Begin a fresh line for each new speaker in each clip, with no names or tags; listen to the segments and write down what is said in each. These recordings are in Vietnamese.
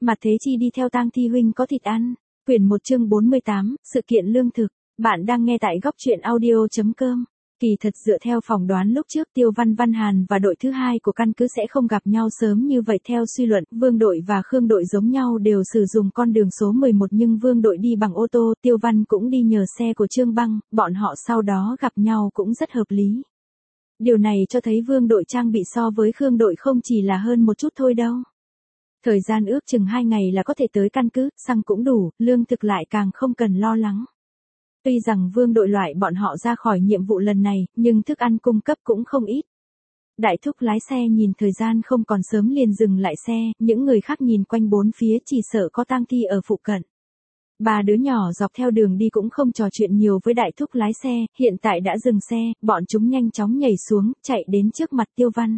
Mặt Thế Chi đi theo Tang Thi huynh có thịt ăn. Quyển 1 chương 48, sự kiện lương thực. Bạn đang nghe tại góc truyện audio.com. Kỳ thật dựa theo phỏng đoán lúc trước Tiêu Văn Văn Hàn và đội thứ hai của căn cứ sẽ không gặp nhau sớm như vậy theo suy luận, Vương đội và Khương đội giống nhau đều sử dụng con đường số 11 nhưng Vương đội đi bằng ô tô, Tiêu Văn cũng đi nhờ xe của Trương Băng, bọn họ sau đó gặp nhau cũng rất hợp lý. Điều này cho thấy Vương đội trang bị so với Khương đội không chỉ là hơn một chút thôi đâu. Thời gian ước chừng 2 ngày là có thể tới căn cứ, xăng cũng đủ, lương thực lại càng không cần lo lắng. Tuy rằng Vương đội loại bọn họ ra khỏi nhiệm vụ lần này, nhưng thức ăn cung cấp cũng không ít. Đại thúc lái xe nhìn thời gian không còn sớm liền dừng lại xe, những người khác nhìn quanh bốn phía chỉ sợ có tang thi ở phụ cận. Ba đứa nhỏ dọc theo đường đi cũng không trò chuyện nhiều với đại thúc lái xe, hiện tại đã dừng xe, bọn chúng nhanh chóng nhảy xuống, chạy đến trước mặt Tiêu Văn.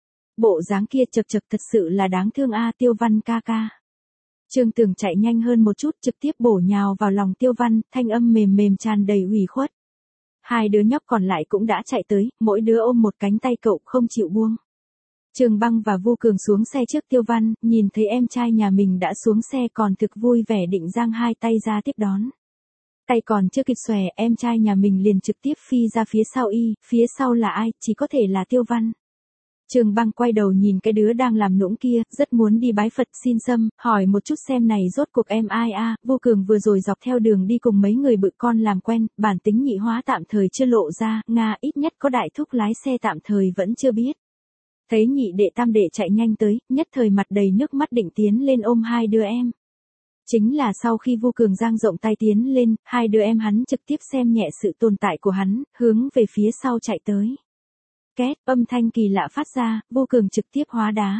Bộ dáng kia chật chật thật sự là đáng thương a Tiêu Văn ca ca. Trương Tường chạy nhanh hơn một chút trực tiếp bổ nhào vào lòng Tiêu Văn, thanh âm mềm mềm tràn đầy ủy khuất. Hai đứa nhóc còn lại cũng đã chạy tới, mỗi đứa ôm một cánh tay cậu không chịu buông. Trường Băng và Vu Cường xuống xe trước Tiêu Văn, nhìn thấy em trai nhà mình đã xuống xe còn thực vui vẻ định giang hai tay ra tiếp đón. Tay còn chưa kịp xòe, em trai nhà mình liền trực tiếp phi ra phía sau y, phía sau là ai, chỉ có thể là Tiêu Văn. Trường Băng quay đầu nhìn cái đứa đang làm nũng kia, rất muốn đi bái Phật xin xâm, hỏi một chút xem này rốt cuộc em ai a. Vu Cường vừa rồi dọc theo đường đi cùng mấy người bự con làm quen, bản tính nhị hóa tạm thời chưa lộ ra, ít nhất có đại thúc lái xe tạm thời vẫn chưa biết. Thấy nhị đệ tam đệ chạy nhanh tới, nhất thời mặt đầy nước mắt định tiến lên ôm hai đứa em. Chính là sau khi Vu Cường giang rộng tay tiến lên, hai đứa em hắn trực tiếp xem nhẹ sự tồn tại của hắn, hướng về phía sau chạy tới. Két, âm thanh kỳ lạ phát ra, Vu Cường trực tiếp hóa đá.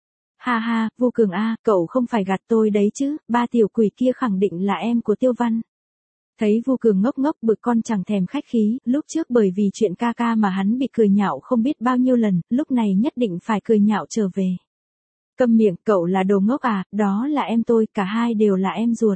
Ha ha, Vu Cường a, cậu không phải gạt tôi đấy chứ, ba tiểu quỷ kia khẳng định là em của Tiêu Văn. Thấy Vu Cường ngốc ngốc bực con chẳng thèm khách khí, lúc trước bởi vì chuyện ca ca mà hắn bị cười nhạo không biết bao nhiêu lần, lúc này nhất định phải cười nhạo trở về. Câm miệng, cậu là đồ ngốc à, đó là em tôi, cả hai đều là em ruột.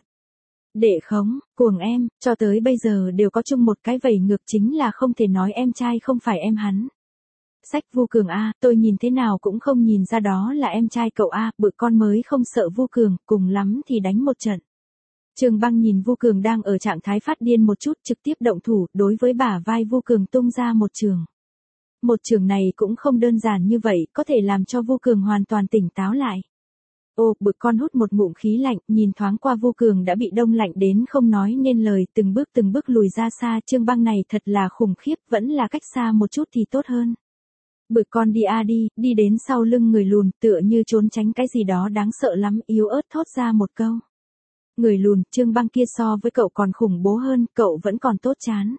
Đệ khống, cuồng em, cho tới bây giờ đều có chung một cái vẩy ngược chính là không thể nói em trai không phải em hắn. Sách Vu Cường a, tôi nhìn thế nào cũng không nhìn ra đó là em trai cậu a, bự con mới không sợ Vu Cường, cùng lắm thì đánh một trận. Trường Băng nhìn Vu Cường đang ở trạng thái phát điên một chút trực tiếp động thủ, đối với bả vai Vu Cường tung ra một trường. Một trường này cũng không đơn giản như vậy, có thể làm cho Vu Cường hoàn toàn tỉnh táo lại. Ô, bự con hút một ngụm khí lạnh, nhìn thoáng qua Vu Cường đã bị đông lạnh đến không nói nên lời, từng bước lùi ra xa, Trương Băng này thật là khủng khiếp, vẫn là cách xa một chút thì tốt hơn. Bực con đi a đi đến sau lưng người lùn, tựa như trốn tránh cái gì đó đáng sợ lắm, yếu ớt thốt ra một câu. Người lùn, Trương Băng kia so với cậu còn khủng bố hơn, cậu vẫn còn tốt chán.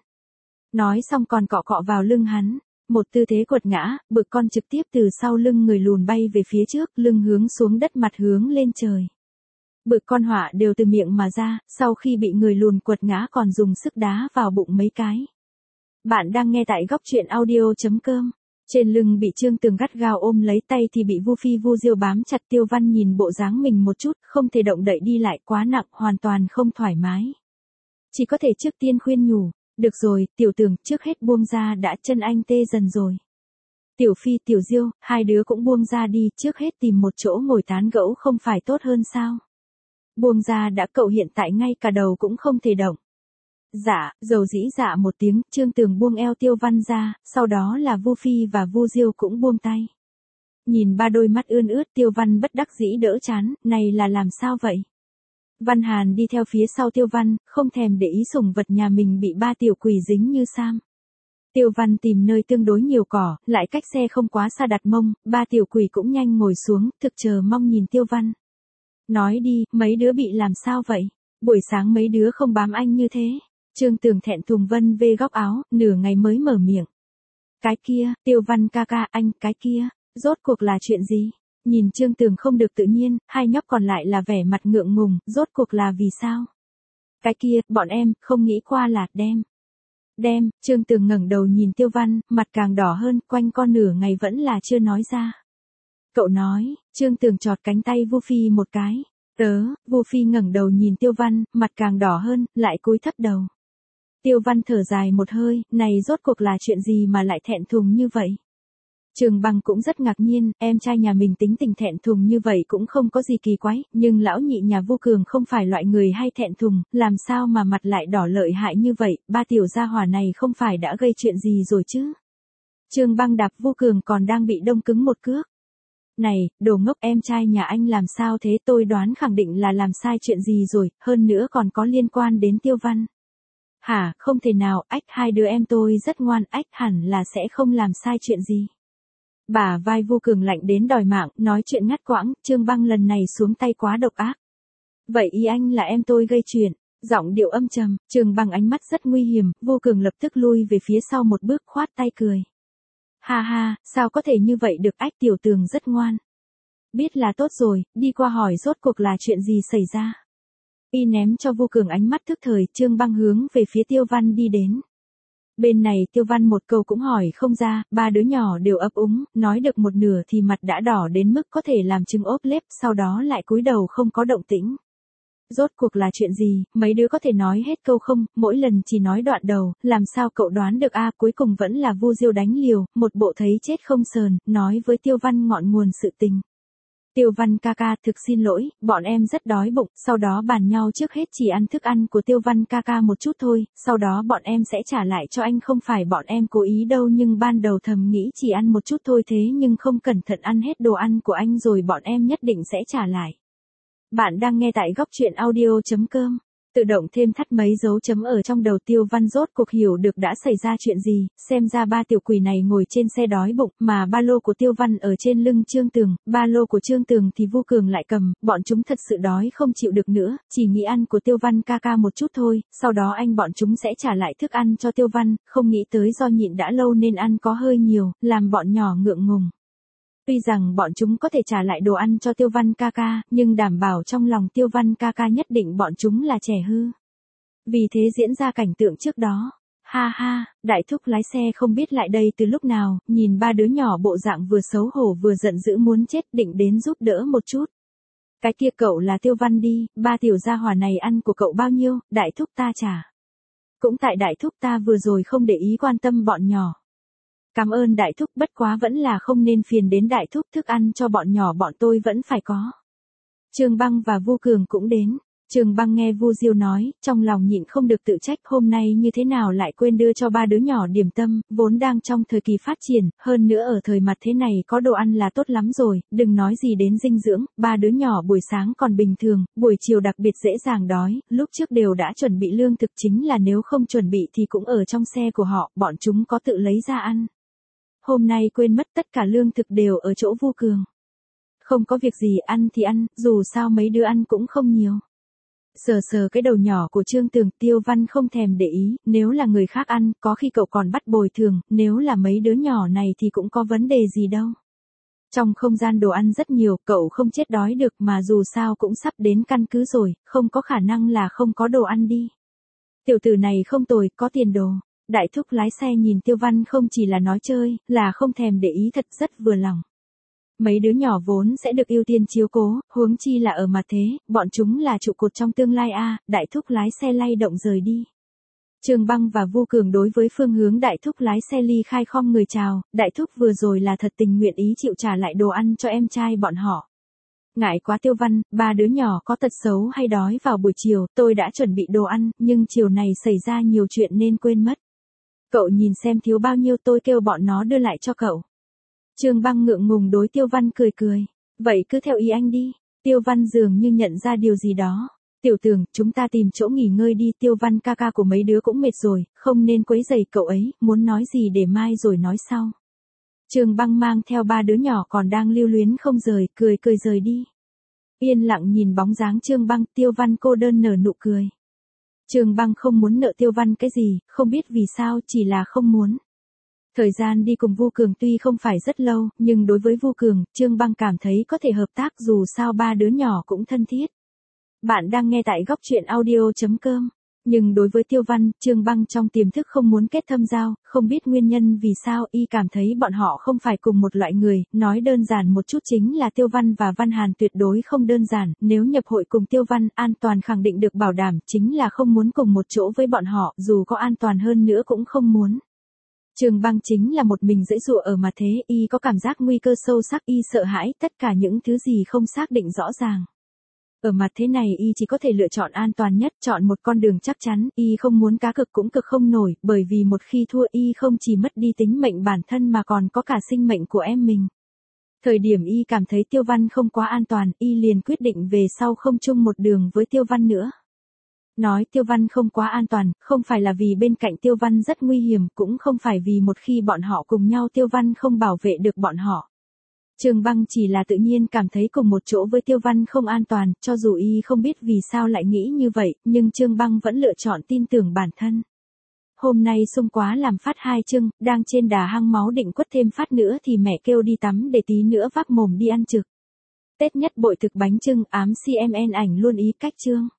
Nói xong còn cọ cọ vào lưng hắn, một tư thế quật ngã, bực con trực tiếp từ sau lưng người lùn bay về phía trước, lưng hướng xuống đất mặt hướng lên trời. Bực con họa đều từ miệng mà ra, sau khi bị người lùn quật ngã còn dùng sức đá vào bụng mấy cái. Bạn đang nghe tại góc truyện audio.com. Trên lưng bị Trương Tường gắt gao ôm lấy, tay thì bị Vu Phi Vu Diêu bám chặt. Tiêu Văn nhìn bộ dáng mình một chút, không thể động đậy đi lại, quá nặng, hoàn toàn không thoải mái. Chỉ có thể trước tiên khuyên nhủ, được rồi, Tiểu Tường, trước hết buông ra đã, chân anh tê dần rồi. Tiểu Phi, Tiểu Diêu, hai đứa cũng buông ra đi, trước hết tìm một chỗ ngồi tán gẫu không phải tốt hơn sao? Buông ra đã, cậu hiện tại ngay cả đầu cũng không thể động. Dạ, dầu dĩ dạ một tiếng, Trương Tường buông eo Tiêu Văn ra, sau đó là Vu Phi và Vu Diêu cũng buông tay. Nhìn ba đôi mắt ươn ướt, Tiêu Văn bất đắc dĩ đỡ chán, này là làm sao vậy? Văn Hàn đi theo phía sau Tiêu Văn, không thèm để ý sủng vật nhà mình bị ba tiểu quỷ dính như sam. Tiêu Văn tìm nơi tương đối nhiều cỏ, lại cách xe không quá xa đặt mông, ba tiểu quỷ cũng nhanh ngồi xuống, thực chờ mong nhìn Tiêu Văn. Nói đi, mấy đứa bị làm sao vậy? Buổi sáng mấy đứa không bám anh như thế. Trương Tường thẹn thùng vân về góc áo, nửa ngày mới mở miệng. Cái kia, Tiêu Văn ca ca, anh, cái kia, rốt cuộc là chuyện gì? Nhìn Trương Tường không được tự nhiên, hai nhóc còn lại là vẻ mặt ngượng ngùng, rốt cuộc là vì sao? Cái kia, bọn em, không nghĩ qua là, đem, Trương Tường ngẩng đầu nhìn Tiêu Văn, mặt càng đỏ hơn, quanh con nửa ngày vẫn là chưa nói ra. Cậu nói, Trương Tường chọt cánh tay Vu Phi một cái. Vu Phi ngẩng đầu nhìn Tiêu Văn, mặt càng đỏ hơn, lại cúi thấp đầu. Tiêu Văn thở dài một hơi, này rốt cuộc là chuyện gì mà lại thẹn thùng như vậy? Trường Băng cũng rất ngạc nhiên, em trai nhà mình tính tình thẹn thùng như vậy cũng không có gì kỳ quái, nhưng lão nhị nhà Vu Cường không phải loại người hay thẹn thùng, làm sao mà mặt lại đỏ lợi hại như vậy, ba tiểu gia hỏa này không phải đã gây chuyện gì rồi chứ. Trường Băng đạp Vu Cường còn đang bị đông cứng một cước. Này, đồ ngốc, em trai nhà anh làm sao thế, tôi đoán khẳng định là làm sai chuyện gì rồi, hơn nữa còn có liên quan đến Tiêu Văn. Hả, không thể nào, ách, hai đứa em tôi rất ngoan, ách, hẳn là sẽ không làm sai chuyện gì. Bả vai Vu Cường lạnh đến đòi mạng, nói chuyện ngắt quãng, Trương Băng lần này xuống tay quá độc ác. Vậy ý anh là em tôi gây chuyện, giọng điệu âm trầm, Trương Băng ánh mắt rất nguy hiểm, Vu Cường lập tức lui về phía sau một bước khoát tay cười. Ha ha, sao có thể như vậy được, ách, tiểu Tường rất ngoan. Biết là tốt rồi, đi qua hỏi rốt cuộc là chuyện gì xảy ra. Y ném cho Vu Cường ánh mắt thức thời, Trương Băng hướng về phía Tiêu Văn đi đến. Bên này Tiêu Văn một câu cũng hỏi không ra, ba đứa nhỏ đều ấp úng, nói được một nửa thì mặt đã đỏ đến mức có thể làm trứng ốp lép, sau đó lại cúi đầu không có động tĩnh. Rốt cuộc là chuyện gì, mấy đứa có thể nói hết câu không, mỗi lần chỉ nói đoạn đầu, làm sao cậu đoán được a, cuối cùng vẫn là Vu Diêu đánh liều, một bộ thấy chết không sờn, nói với Tiêu Văn ngọn nguồn sự tình. Tiêu Văn ca ca, thực xin lỗi, bọn em rất đói bụng, sau đó bàn nhau trước hết chỉ ăn thức ăn của Tiêu Văn ca ca một chút thôi, sau đó bọn em sẽ trả lại cho anh, không phải bọn em cố ý đâu, nhưng ban đầu thầm nghĩ chỉ ăn một chút thôi, thế nhưng không cẩn thận ăn hết đồ ăn của anh rồi, bọn em nhất định sẽ trả lại. Bạn đang nghe tại góc truyện audio.com. Tự động thêm thắt mấy dấu chấm ở trong đầu Tiêu Văn, rốt cuộc hiểu được đã xảy ra chuyện gì, xem ra ba tiểu quỷ này ngồi trên xe đói bụng, mà ba lô của Tiêu Văn ở trên lưng Trương Tường, ba lô của Trương Tường thì Vu Cường lại cầm, bọn chúng thật sự đói không chịu được nữa, chỉ nghĩ ăn của Tiêu Văn ca ca một chút thôi, sau đó bọn chúng sẽ trả lại thức ăn cho Tiêu Văn, không nghĩ tới do nhịn đã lâu nên ăn có hơi nhiều, làm bọn nhỏ ngượng ngùng. Tuy rằng bọn chúng có thể trả lại đồ ăn cho Tiêu Văn ca ca, nhưng đảm bảo trong lòng Tiêu Văn ca ca nhất định bọn chúng là trẻ hư. Vì thế diễn ra cảnh tượng trước đó. Ha ha, đại thúc lái xe không biết lại đây từ lúc nào, nhìn ba đứa nhỏ bộ dạng vừa xấu hổ vừa giận dữ muốn chết, định đến giúp đỡ một chút. Cái kia cậu là Tiêu Văn đi, ba tiểu gia hỏa này ăn của cậu bao nhiêu, đại thúc ta trả. Cũng tại đại thúc ta vừa rồi không để ý quan tâm bọn nhỏ. Cảm ơn đại thúc, bất quá vẫn là không nên phiền đến đại thúc, thức ăn cho bọn nhỏ bọn tôi vẫn phải có. Trương Băng và Vu Cường cũng đến. Trương Băng nghe Vu Diêu nói, trong lòng nhịn không được tự trách, hôm nay như thế nào lại quên đưa cho ba đứa nhỏ điểm tâm, vốn đang trong thời kỳ phát triển, hơn nữa ở thời mặt thế này có đồ ăn là tốt lắm rồi, đừng nói gì đến dinh dưỡng, ba đứa nhỏ buổi sáng còn bình thường, buổi chiều đặc biệt dễ dàng đói, lúc trước đều đã chuẩn bị lương thực, chính là nếu không chuẩn bị thì cũng ở trong xe của họ, bọn chúng có tự lấy ra ăn. Hôm nay quên mất, tất cả lương thực đều ở chỗ Vu Cường. Không có việc gì, ăn thì ăn, dù sao mấy đứa ăn cũng không nhiều. Sờ sờ cái đầu nhỏ của Trương Tường, Tiêu Văn không thèm để ý, nếu là người khác ăn, có khi cậu còn bắt bồi thường, nếu là mấy đứa nhỏ này thì cũng có vấn đề gì đâu. Trong không gian đồ ăn rất nhiều, cậu không chết đói được, mà dù sao cũng sắp đến căn cứ rồi, không có khả năng là không có đồ ăn đi. Tiểu tử này không tồi, có tiền đồ. Đại thúc lái xe nhìn Tiêu Văn không chỉ là nói chơi, là không thèm để ý, thật rất vừa lòng. Mấy đứa nhỏ vốn sẽ được ưu tiên chiếu cố, huống chi là ở mặt thế, bọn chúng là trụ cột trong tương lai a. Đại thúc lái xe lay động rời đi. Trương Băng và Vu Cường đối với phương hướng đại thúc lái xe ly khai khom người chào, đại thúc vừa rồi là thật tình nguyện ý chịu trả lại đồ ăn cho em trai bọn họ. Ngại quá Tiêu Văn, ba đứa nhỏ có tật xấu hay đói vào buổi chiều, tôi đã chuẩn bị đồ ăn, nhưng chiều này xảy ra nhiều chuyện nên quên mất. Cậu nhìn xem thiếu bao nhiêu, tôi kêu bọn nó đưa lại cho cậu. Trương Băng ngượng ngùng đối Tiêu Văn cười cười. Vậy cứ theo ý anh đi. Tiêu Văn dường như nhận ra điều gì đó. Tiểu Tường, chúng ta tìm chỗ nghỉ ngơi đi, Tiêu Văn ca ca của mấy đứa cũng mệt rồi, không nên quấy rầy cậu ấy, muốn nói gì để mai rồi nói sau. Trương Băng mang theo ba đứa nhỏ còn đang lưu luyến không rời, cười cười rời đi. Yên lặng nhìn bóng dáng Trương Băng, Tiêu Văn cô đơn nở nụ cười. Trương Băng không muốn nợ Tiêu Văn cái gì, không biết vì sao, chỉ là không muốn. Thời gian đi cùng Vu Cường tuy không phải rất lâu, nhưng đối với Vu Cường, Trương Băng cảm thấy có thể hợp tác, dù sao ba đứa nhỏ cũng thân thiết. Bạn đang nghe tại góc truyện audio.com. Nhưng đối với Tiêu Văn, Trương Băng trong tiềm thức không muốn kết thâm giao, không biết nguyên nhân vì sao, y cảm thấy bọn họ không phải cùng một loại người, nói đơn giản một chút chính là Tiêu Văn và Văn Hàn tuyệt đối không đơn giản, nếu nhập hội cùng Tiêu Văn, an toàn khẳng định được bảo đảm, chính là không muốn cùng một chỗ với bọn họ, dù có an toàn hơn nữa cũng không muốn. Trương Băng chính là một mình giãy giụa ở mặt thế, y có cảm giác nguy cơ sâu sắc, y sợ hãi tất cả những thứ gì không xác định rõ ràng. Ở mặt thế này y chỉ có thể lựa chọn an toàn nhất, chọn một con đường chắc chắn, y không muốn cá cược cũng cực không nổi, bởi vì một khi thua y không chỉ mất đi tính mệnh bản thân mà còn có cả sinh mệnh của em mình. Thời điểm y cảm thấy Tiêu Văn không quá an toàn, y liền quyết định về sau không chung một đường với Tiêu Văn nữa. Nói Tiêu Văn không quá an toàn, không phải là vì bên cạnh Tiêu Văn rất nguy hiểm, cũng không phải vì một khi bọn họ cùng nhau Tiêu Văn không bảo vệ được bọn họ. Trương Băng chỉ là tự nhiên cảm thấy cùng một chỗ với Tiêu Văn không an toàn, cho dù y không biết vì sao lại nghĩ như vậy, nhưng Trương Băng vẫn lựa chọn tin tưởng bản thân. Hôm nay sung quá làm phát 2 chương, đang trên đà hăng máu định quất thêm phát nữa thì mẹ kêu đi tắm để tí nữa vác mồm đi ăn trực. Tết nhất bội thực bánh chưng ám CMN ảnh luôn ý cách chương.